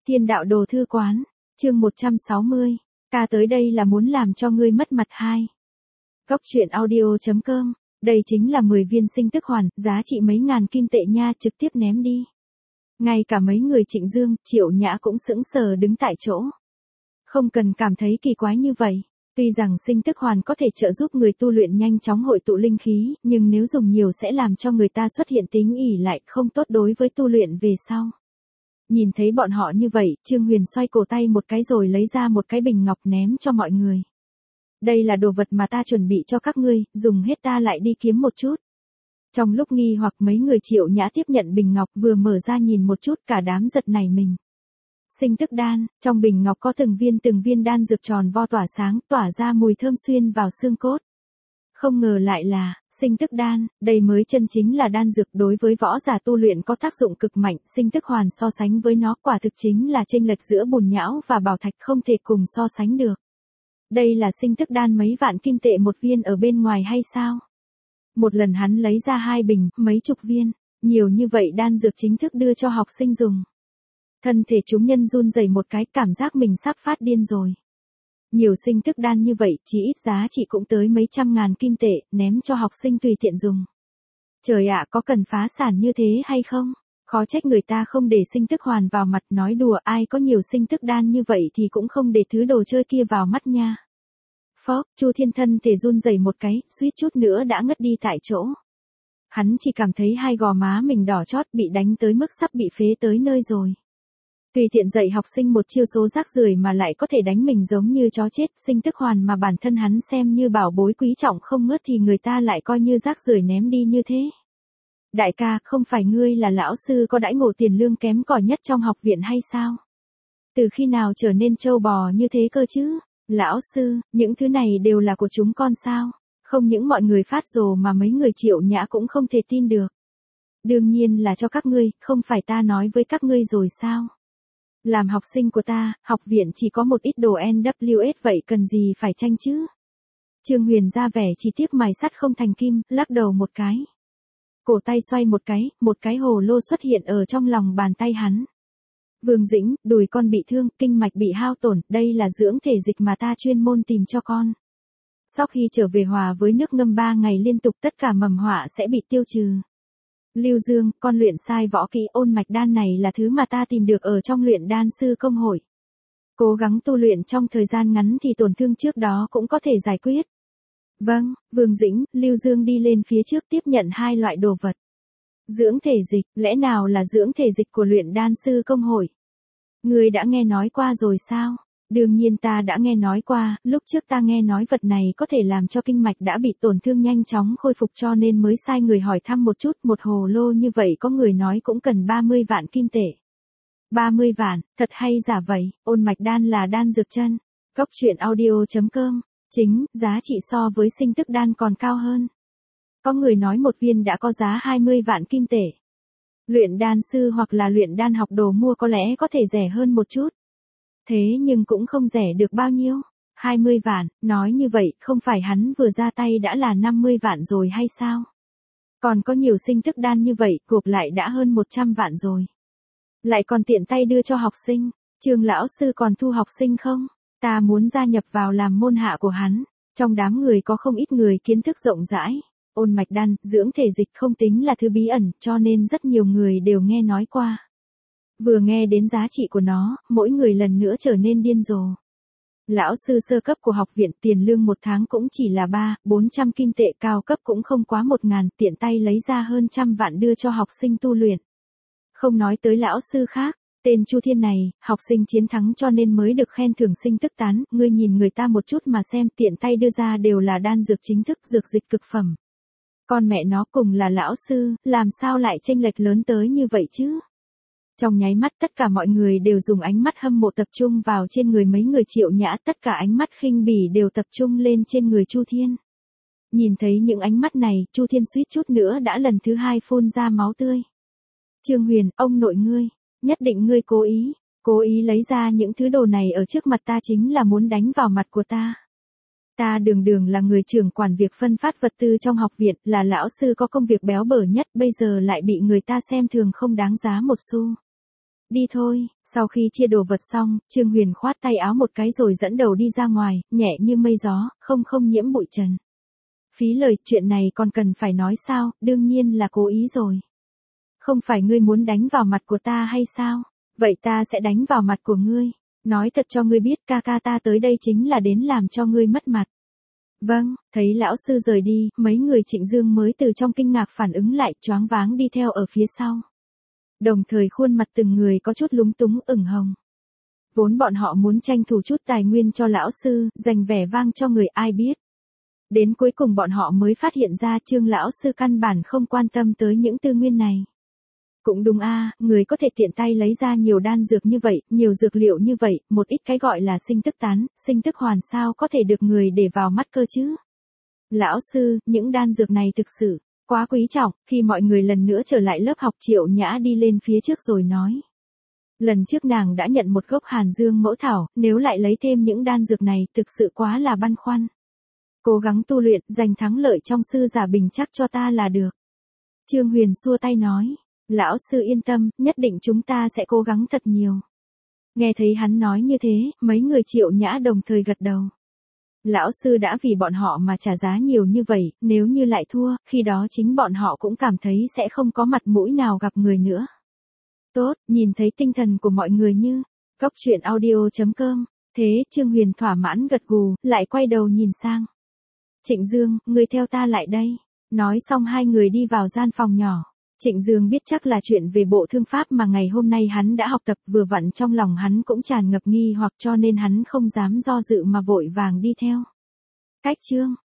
Thiên đạo đồ thư quán, chương 160, ca tới đây là muốn làm cho ngươi mất mặt hai. Góc truyện audio.com, đây chính là 10 viên sinh tức hoàn, giá trị mấy ngàn kim tệ nha, trực tiếp ném đi. Ngay cả mấy người Trịnh Dương, Triệu Nhã cũng sững sờ đứng tại chỗ. Không cần cảm thấy kỳ quái như vậy. Tuy rằng sinh tức hoàn có thể trợ giúp người tu luyện nhanh chóng hội tụ linh khí, nhưng nếu dùng nhiều sẽ làm cho người ta xuất hiện tính ỷ lại, không tốt đối với tu luyện về sau. Nhìn thấy bọn họ như vậy, Trương Huyền xoay cổ tay một cái rồi lấy ra một cái bình ngọc ném cho mọi người. Đây là đồ vật mà ta chuẩn bị cho các ngươi, dùng hết ta lại đi kiếm một chút. Trong lúc nghi hoặc mấy người Triệu Nhã tiếp nhận bình ngọc vừa mở ra nhìn một chút cả đám giật nảy mình. Sinh tức đan, trong bình ngọc có từng viên đan dược tròn vo tỏa sáng, tỏa ra mùi thơm xuyên vào xương cốt. Không ngờ lại là, sinh tức đan, đây mới chân chính là đan dược đối với võ giả tu luyện có tác dụng cực mạnh, sinh tức hoàn so sánh với nó quả thực chính là chênh lệch giữa bùn nhão và bảo thạch không thể cùng so sánh được. Đây là sinh tức đan mấy vạn kim tệ một viên ở bên ngoài hay sao? Một lần hắn lấy ra 2 bình, mấy chục viên, nhiều như vậy đan dược chính thức đưa cho học sinh dùng. Thân thể chúng nhân run rẩy một cái, cảm giác mình sắp phát điên rồi. Nhiều sinh tức đan như vậy, chỉ ít giá trị cũng tới mấy trăm ngàn kim tệ, ném cho học sinh tùy tiện dùng. Trời ạ, có cần phá sản như thế hay không? Khó trách người ta không để sinh tức hoàn vào mặt, nói đùa, ai có nhiều sinh tức đan như vậy thì cũng không để thứ đồ chơi kia vào mắt nha. Phốc, Chu Thiên thân thể run rẩy một cái, suýt chút nữa đã ngất đi tại chỗ. Hắn chỉ cảm thấy hai gò má mình đỏ chót, bị đánh tới mức sắp bị phế tới nơi rồi. Tùy tiện dạy học sinh một chiêu số rác rưởi mà lại có thể đánh mình giống như chó chết, sinh tức hoàn mà bản thân hắn xem như bảo bối quý trọng không ngớt thì người ta lại coi như rác rưởi ném đi như thế. Đại ca, không phải ngươi là lão sư có đãi ngộ tiền lương kém cỏi nhất trong học viện hay sao? Từ khi nào trở nên trâu bò như thế cơ chứ? Lão sư, những thứ này đều là của chúng con sao? Không những mọi người phát rồ mà mấy người Triệu Nhã cũng không thể tin được. Đương nhiên là cho các ngươi, không phải ta nói với các ngươi rồi sao? Làm học sinh của ta, học viện chỉ có một ít đồ NWS vậy cần gì phải tranh chứ? Trương Huyền ra vẻ chỉ tiếc mài sắt không thành kim, lắc đầu một cái. Cổ tay xoay một cái hồ lô xuất hiện ở trong lòng bàn tay hắn. Vương Dĩnh, đùi con bị thương, kinh mạch bị hao tổn, đây là dưỡng thể dịch mà ta chuyên môn tìm cho con. Sau khi trở về hòa với nước ngâm 3 ngày liên tục tất cả mầm họa sẽ bị tiêu trừ. Lưu Dương, con luyện sai võ kỹ ôn mạch đan này là thứ mà ta tìm được ở trong luyện đan sư công hội. Cố gắng tu luyện trong thời gian ngắn thì tổn thương trước đó cũng có thể giải quyết. Vâng, Vương Dĩnh, Lưu Dương đi lên phía trước tiếp nhận 2 loại đồ vật. Dưỡng thể dịch, lẽ nào là dưỡng thể dịch của luyện đan sư công hội? Ngươi đã nghe nói qua rồi sao? Đương nhiên ta đã nghe nói qua, lúc trước ta nghe nói vật này có thể làm cho kinh mạch đã bị tổn thương nhanh chóng khôi phục cho nên mới sai người hỏi thăm một chút, một hồ lô như vậy có người nói cũng cần 30 vạn kim tệ. 30 vạn, thật hay giả vậy, ôn mạch đan là đan dược chân. Góc truyện audio.com, chính, giá trị so với sinh tức đan còn cao hơn. Có người nói một viên đã có giá 20 vạn kim tệ. Luyện đan sư hoặc là luyện đan học đồ mua có lẽ có thể rẻ hơn một chút. Thế nhưng cũng không rẻ được bao nhiêu. 20 vạn, nói như vậy không phải hắn vừa ra tay đã là 50 vạn rồi hay sao? Còn có nhiều sinh tức đan như vậy, gộp lại đã hơn 100 vạn rồi. Lại còn tiện tay đưa cho học sinh. Trường lão sư còn thu học sinh không? Ta muốn gia nhập vào làm môn hạ của hắn. Trong đám người có không ít người kiến thức rộng rãi. Ôn mạch đan, dưỡng thể dịch không tính là thứ bí ẩn, cho nên rất nhiều người đều nghe nói qua. Vừa nghe đến giá trị của nó, mỗi người lần nữa trở nên điên rồ. Lão sư sơ cấp của học viện tiền lương một tháng cũng chỉ là 300-400 kim tệ, cao cấp cũng không quá 1.000, tiện tay lấy ra hơn 100 vạn đưa cho học sinh tu luyện. Không nói tới lão sư khác, tên Chu Thiên này, học sinh chiến thắng cho nên mới được khen thưởng sinh tức tán, ngươi nhìn người ta một chút mà xem, tiện tay đưa ra đều là đan dược chính thức, dược dịch cực phẩm. Con mẹ nó cùng là lão sư, làm sao lại chênh lệch lớn tới như vậy chứ? Trong nháy mắt tất cả mọi người đều dùng ánh mắt hâm mộ tập trung vào trên người mấy người Triệu Nhã, tất cả ánh mắt khinh bỉ đều tập trung lên trên người Chu Thiên. Nhìn thấy những ánh mắt này, Chu Thiên suýt chút nữa đã lần thứ 2 phun ra máu tươi. Trương Huyền, ông nội ngươi, nhất định ngươi cố ý lấy ra những thứ đồ này ở trước mặt ta chính là muốn đánh vào mặt của ta. Ta đường là người trưởng quản việc phân phát vật tư trong học viện, là lão sư có công việc béo bở nhất, bây giờ lại bị người ta xem thường không đáng giá một xu. Đi thôi, sau khi chia đồ vật xong, Trương Huyền khoát tay áo một cái rồi dẫn đầu đi ra ngoài, nhẹ như mây gió, không nhiễm bụi trần. Phí lời, chuyện này còn cần phải nói sao, đương nhiên là cố ý rồi. Không phải ngươi muốn đánh vào mặt của ta hay sao? Vậy ta sẽ đánh vào mặt của ngươi. Nói thật cho ngươi biết ca ca ta tới đây chính là đến làm cho ngươi mất mặt. Vâng, thấy lão sư rời đi, mấy người Trịnh Dương mới từ trong kinh ngạc phản ứng lại, choáng váng đi theo ở phía sau. Đồng thời khuôn mặt từng người có chút lúng túng ửng hồng. Vốn bọn họ muốn tranh thủ chút tài nguyên cho lão sư, dành vẻ vang cho người ai biết. Đến cuối cùng bọn họ mới phát hiện ra Trương lão sư căn bản không quan tâm tới những tư nguyên này. Cũng đúng a, người có thể tiện tay lấy ra nhiều đan dược như vậy, nhiều dược liệu như vậy, một ít cái gọi là sinh tức tán, sinh tức hoàn sao có thể được người để vào mắt cơ chứ. Lão sư, những đan dược này thực sự quá quý trọng. Khi mọi người lần nữa trở lại lớp học, Triệu Nhã đi lên phía trước rồi nói. Lần trước nàng đã nhận một gốc Hàn Dương mẫu thảo, nếu lại lấy thêm những đan dược này thực sự quá là băn khoăn. Cố gắng tu luyện, giành thắng lợi trong sư giả bình chắc cho ta là được. Trương Huyền xua tay nói. Lão sư yên tâm, nhất định chúng ta sẽ cố gắng thật nhiều. Nghe thấy hắn nói như thế, mấy người Triệu Nhã đồng thời gật đầu. Lão sư đã vì bọn họ mà trả giá nhiều như vậy, nếu như lại thua, khi đó chính bọn họ cũng cảm thấy sẽ không có mặt mũi nào gặp người nữa. Tốt, nhìn thấy tinh thần của mọi người như goctruyện.audio.com, thế Trương Huyền thỏa mãn gật gù, lại quay đầu nhìn sang. Trịnh Dương, ngươi theo ta lại đây. Nói xong hai người đi vào gian phòng nhỏ. Trịnh Dương biết chắc là chuyện về bộ thương pháp mà ngày hôm nay hắn đã học tập, vừa vặn trong lòng hắn cũng tràn ngập nghi hoặc cho nên hắn không dám do dự mà vội vàng đi theo. Cách chương